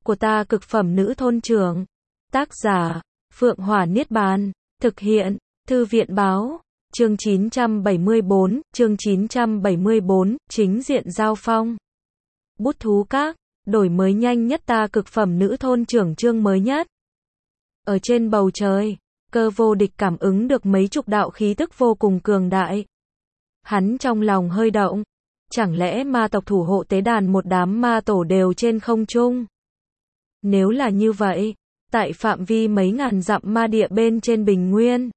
của ta cực phẩm nữ thôn trưởng. Tác giả, Phượng Hỏa Niết Bàn. Thực hiện, Thư viện Báo. Chương 974, chính diện giao phong. Bút thú các, đổi mới nhanh nhất ta cực phẩm nữ thôn trưởng chương mới nhất. Ở trên bầu trời, Cơ Vô Địch cảm ứng được mấy chục đạo khí tức vô cùng cường đại. Hắn trong lòng hơi động, chẳng lẽ ma tộc thủ hộ tế đàn một đám ma tổ đều trên không trung? Nếu là như vậy, tại phạm vi mấy ngàn dặm ma địa bên trên bình nguyên,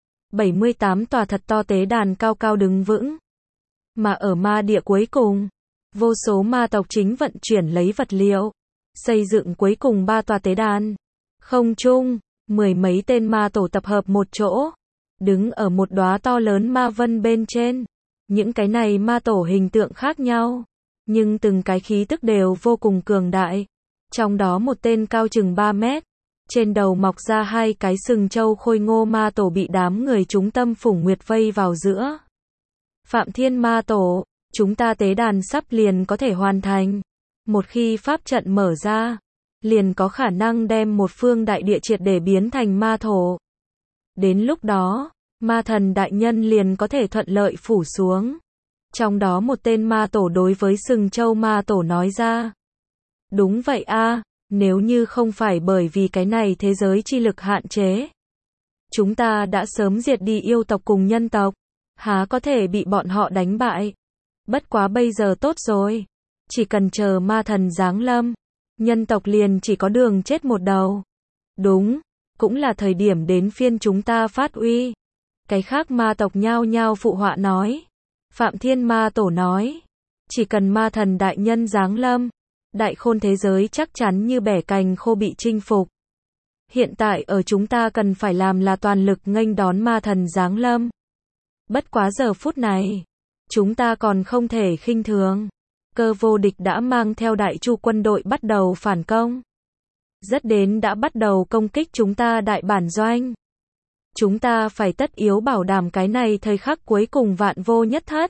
78 tòa thật to tế đàn cao cao đứng vững. Mà ở ma địa cuối cùng, vô số ma tộc chính vận chuyển lấy vật liệu, xây dựng cuối cùng 3 tòa tế đàn. Không trung, 10 mấy tên ma tổ tập hợp một chỗ, đứng ở một đóa to lớn ma vân bên trên. Những cái này ma tổ hình tượng khác nhau, nhưng từng cái khí tức đều vô cùng cường đại. Trong đó một tên cao chừng 3 mét, trên đầu mọc ra 2 cái sừng trâu khôi ngô ma tổ bị đám người chúng tâm phủng nguyệt vây vào giữa. Phạm Thiên ma tổ, chúng ta tế đàn sắp liền có thể hoàn thành. Một khi pháp trận mở ra, liền có khả năng đem một phương đại địa triệt để biến thành ma thổ. Đến lúc đó, ma thần đại nhân liền có thể thuận lợi phủ xuống. Trong đó một tên ma tổ đối với sừng trâu ma tổ nói ra. Đúng vậy a, nếu như không phải bởi vì cái này thế giới chi lực hạn chế, chúng ta đã sớm diệt đi yêu tộc cùng nhân tộc, há có thể bị bọn họ đánh bại. Bất quá bây giờ tốt rồi, chỉ cần chờ ma thần giáng lâm, nhân tộc liền chỉ có đường chết một đầu. Đúng, cũng là thời điểm đến phiên chúng ta phát uy. Cái khác ma tộc nhao nhao phụ họa nói. Phạm Thiên ma tổ nói, chỉ cần ma thần đại nhân giáng lâm, đại khôn thế giới chắc chắn như bẻ cành khô bị chinh phục. Hiện tại ở chúng ta cần phải làm là toàn lực nghênh đón ma thần giáng lâm. Bất quá giờ phút này, chúng ta còn không thể khinh thường. Cơ Vô Địch đã mang theo Đại Chu quân đội bắt đầu phản công. Rất đến đã bắt đầu công kích chúng ta đại bản doanh. Chúng ta phải tất yếu bảo đảm cái này thời khắc cuối cùng vạn vô nhất thất.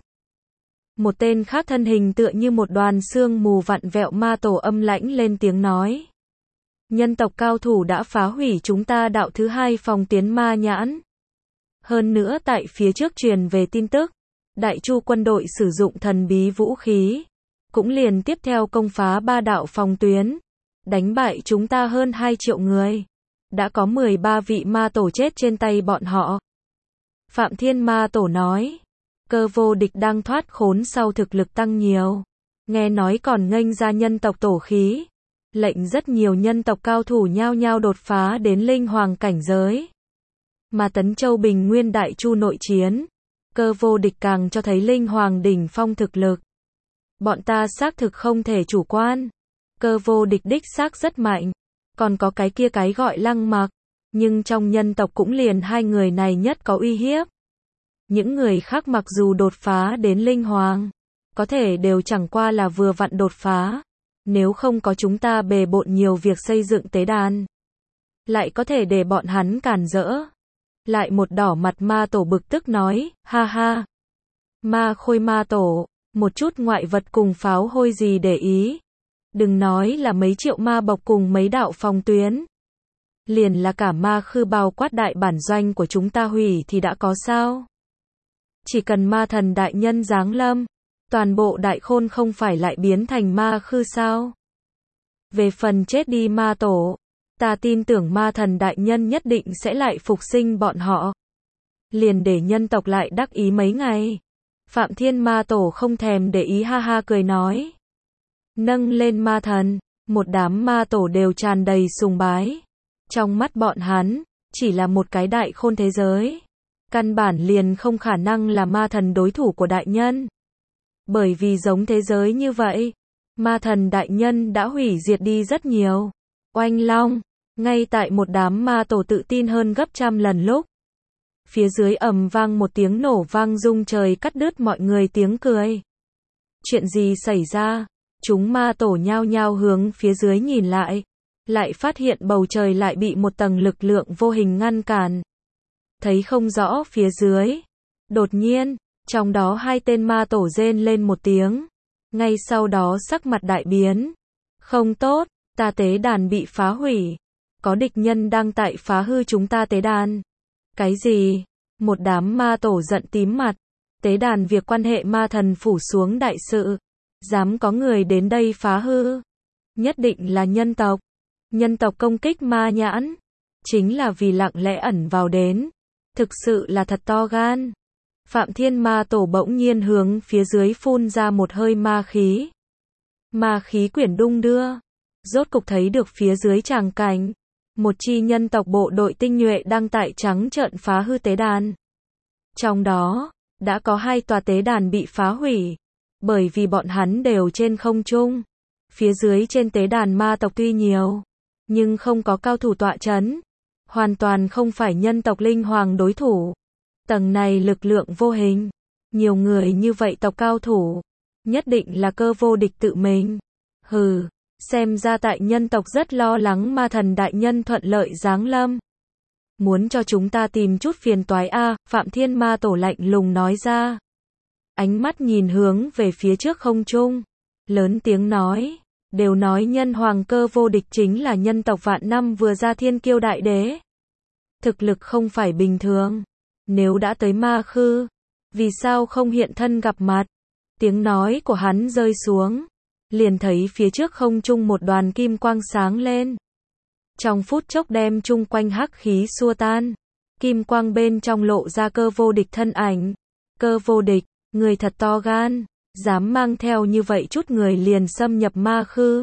Một tên khác thân hình tựa như một đoàn sương mù vặn vẹo ma tổ âm lãnh lên tiếng nói. Nhân tộc cao thủ đã phá hủy chúng ta đạo thứ 2 phòng tuyến ma nhãn. Hơn nữa tại phía trước truyền về tin tức, Đại Chu quân đội sử dụng thần bí vũ khí, cũng liền tiếp theo công phá 3 đạo phòng tuyến, đánh bại chúng ta hơn 2 triệu người. Đã có 13 vị ma tổ chết trên tay bọn họ. Phạm Thiên ma tổ nói, Cơ Vô Địch đang thoát khốn sau thực lực tăng nhiều. Nghe nói còn nghênh ra nhân tộc tổ khí. Lệnh rất nhiều nhân tộc cao thủ nhao nhao đột phá đến linh hoàng cảnh giới. Mà Tấn Châu Bình Nguyên Đại Chu nội chiến, Cơ Vô Địch càng cho thấy linh hoàng đỉnh phong thực lực. Bọn ta xác thực không thể chủ quan. Cơ Vô Địch đích xác rất mạnh. Còn có cái kia cái gọi Lăng Mặc, nhưng trong nhân tộc cũng liền 2 người này nhất có uy hiếp. Những người khác mặc dù đột phá đến linh hoàng, có thể đều chẳng qua là vừa vặn đột phá. Nếu không có chúng ta bề bộn nhiều việc xây dựng tế đàn, lại có thể để bọn hắn cản rỡ. Lại một đỏ mặt ma tổ bực tức nói, ha ha. Ma khôi ma tổ, một chút ngoại vật cùng pháo hôi gì để ý. Đừng nói là mấy triệu ma bộc cùng mấy đạo phòng tuyến. Liền là cả ma khư bao quát đại bản doanh của chúng ta hủy thì đã có sao. Chỉ cần ma thần đại nhân giáng lâm, toàn bộ đại khôn không phải lại biến thành ma khư sao. Về phần chết đi ma tổ, ta tin tưởng ma thần đại nhân nhất định sẽ lại phục sinh bọn họ. Liền để nhân tộc lại đắc ý mấy ngày. Phạm Thiên ma tổ không thèm để ý ha ha cười nói. Nâng lên ma thần, một đám ma tổ đều tràn đầy sùng bái. Trong mắt bọn hắn, chỉ là một cái đại khôn thế giới. Căn bản liền không khả năng là ma thần đối thủ của đại nhân. Bởi vì giống thế giới như vậy, ma thần đại nhân đã hủy diệt đi rất nhiều. Oanh long, ngay tại một đám ma tổ tự tin hơn gấp trăm lần lúc. Phía dưới ầm vang một tiếng nổ vang rung trời cắt đứt mọi người tiếng cười. Chuyện gì xảy ra? Chúng ma tổ nhao nhao hướng phía dưới nhìn lại phát hiện bầu trời lại bị một tầng lực lượng vô hình ngăn cản. Thấy không rõ phía dưới. Đột nhiên, trong đó 2 tên ma tổ rên lên một tiếng. Ngay sau đó sắc mặt đại biến. Không tốt, Ta tế đàn bị phá hủy. Có địch nhân đang tại phá hư chúng ta tế đàn. Cái gì? Một đám ma tổ giận tím mặt. Tế đàn việc quan hệ ma thần phủ xuống đại sự. Dám có người đến đây phá hư. Nhất định là nhân tộc. Nhân tộc công kích ma nhãn. Chính là vì lặng lẽ ẩn vào đến. Thực sự là thật to gan. Phạm Thiên Ma Tổ bỗng nhiên hướng phía dưới phun ra một hơi ma khí. Ma khí quyển đung đưa. Rốt cục thấy được phía dưới tràng cảnh. Một chi nhân tộc bộ đội tinh nhuệ đang tại trắng trợn phá hư tế đàn. Trong đó, đã có 2 tòa tế đàn bị phá hủy. Bởi vì bọn hắn đều trên không trung. Phía dưới trên tế đàn ma tộc tuy nhiều, nhưng không có cao thủ tọa chấn. Hoàn toàn không phải nhân tộc linh hoàng đối thủ. Tầng này lực lượng vô hình. Nhiều người như vậy tộc cao thủ. Nhất định là Cơ Vô Địch tự mình. Hừ, xem ra tại nhân tộc rất lo lắng ma thần đại nhân thuận lợi giáng lâm. Muốn cho chúng ta tìm chút phiền toái a, Phạm Thiên Ma Tổ lạnh lùng nói ra. Ánh mắt nhìn hướng về phía trước không trung. Lớn tiếng nói. Đều nói nhân hoàng Cơ Vô Địch chính là nhân tộc vạn năm vừa ra thiên kiêu đại đế. Thực lực không phải bình thường. Nếu đã tới ma khư, vì sao không hiện thân gặp mặt? Tiếng nói của hắn rơi xuống. Liền thấy phía trước không trung một đoàn kim quang sáng lên. Trong phút chốc đem chung quanh hắc khí xua tan. Kim quang bên trong lộ ra Cơ Vô Địch thân ảnh. Cơ Vô Địch, người thật to gan. Dám mang theo như vậy chút người liền xâm nhập ma khư.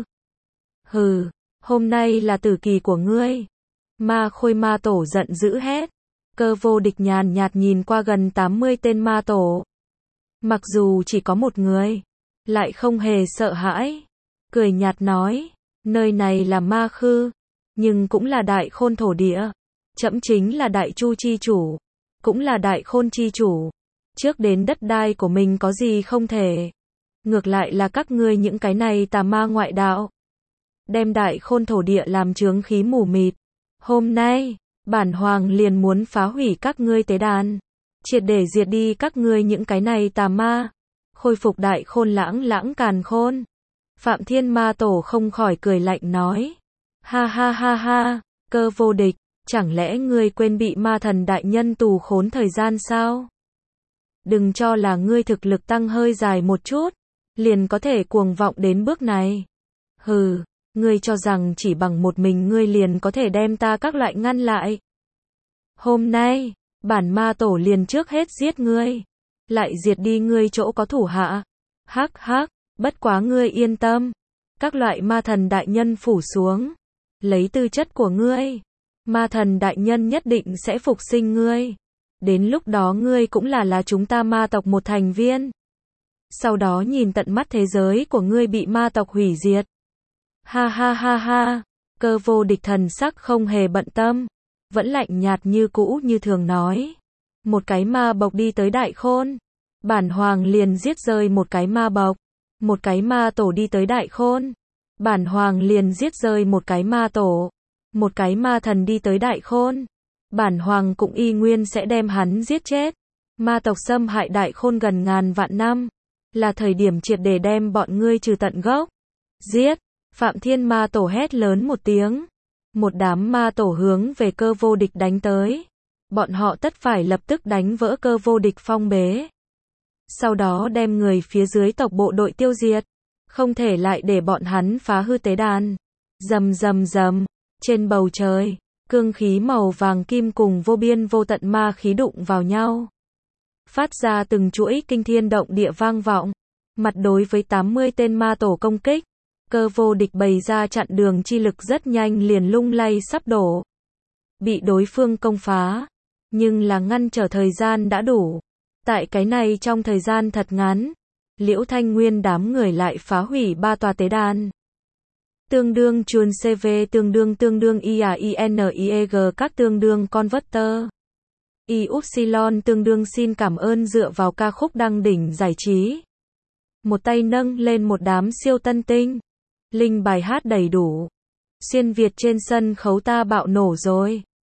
Hừ, hôm nay là tử kỳ của ngươi. Ma Khôi Ma Tổ giận dữ hét. Cơ Vô Địch nhàn nhạt nhìn qua gần 80 tên ma tổ. Mặc dù chỉ có một người, lại không hề sợ hãi. Cười nhạt nói, nơi này là ma khư, nhưng cũng là đại khôn thổ địa. Trẫm chính là đại chu chi chủ, cũng là đại khôn chi chủ. Trước đến đất đai của mình có gì không thể. Ngược lại là các ngươi những cái này tà ma ngoại đạo. Đem đại khôn thổ địa làm chướng khí mù mịt. Hôm nay, bản hoàng liền muốn phá hủy các ngươi tế đàn. Triệt để diệt đi các ngươi những cái này tà ma. Khôi phục đại khôn lãng càn khôn. Phạm Thiên Ma Tổ không khỏi cười lạnh nói. Ha ha ha ha, Cơ Vô Địch, chẳng lẽ ngươi quên bị ma thần đại nhân tù khốn thời gian sao? Đừng cho là ngươi thực lực tăng hơi dài một chút, liền có thể cuồng vọng đến bước này. Hừ, ngươi cho rằng chỉ bằng một mình ngươi liền có thể đem ta các loại ngăn lại. Hôm nay, bản ma tổ liền trước hết giết ngươi, lại diệt đi ngươi chỗ có thủ hạ. Hắc hắc, bất quá ngươi yên tâm, các loại ma thần đại nhân phủ xuống, lấy tư chất của ngươi, ma thần đại nhân nhất định sẽ phục sinh ngươi. Đến lúc đó ngươi cũng là chúng ta ma tộc một thành viên. Sau đó nhìn tận mắt thế giới của ngươi bị ma tộc hủy diệt. Ha ha ha ha, Cơ Vô Địch thần sắc không hề bận tâm, vẫn lạnh nhạt như cũ như thường nói. Một cái ma bộc đi tới đại khôn, bản hoàng liền giết rơi một cái ma bộc. Một cái ma tổ đi tới đại khôn, bản hoàng liền giết rơi một cái ma tổ. Một cái ma thần đi tới đại khôn, bản hoàng cũng y nguyên sẽ đem hắn giết chết. Ma tộc xâm hại đại khôn gần ngàn vạn năm, là thời điểm triệt để đem bọn ngươi trừ tận gốc. Giết! Phạm Thiên Ma Tổ hét lớn một tiếng. Một đám ma tổ hướng về Cơ Vô Địch đánh tới. Bọn họ tất phải lập tức đánh vỡ Cơ Vô Địch phong bế. Sau đó đem người phía dưới tộc bộ đội tiêu diệt. Không thể lại để bọn hắn phá hư tế đàn. Rầm rầm rầm, trên bầu trời, cương khí màu vàng kim cùng vô biên vô tận ma khí đụng vào nhau. Phát ra từng chuỗi kinh thiên động địa vang vọng. Mặt đối với 80 tên ma tổ công kích, Cơ Vô Địch bày ra chặn đường chi lực rất nhanh liền lung lay sắp đổ. Bị đối phương công phá, nhưng là ngăn trở thời gian đã đủ. Tại cái này trong thời gian thật ngắn, Liễu Thanh Nguyên đám người lại phá hủy 3 tòa tế đàn. Tương đương chuồn CV tương đương IAINIEG các tương đương converter. Y-Upsilon tương đương xin cảm ơn dựa vào ca khúc đăng đỉnh giải trí. Một tay nâng lên một đám siêu tân tinh. Linh bài hát đầy đủ. Xuyên Việt trên sân khấu ta bạo nổ rồi.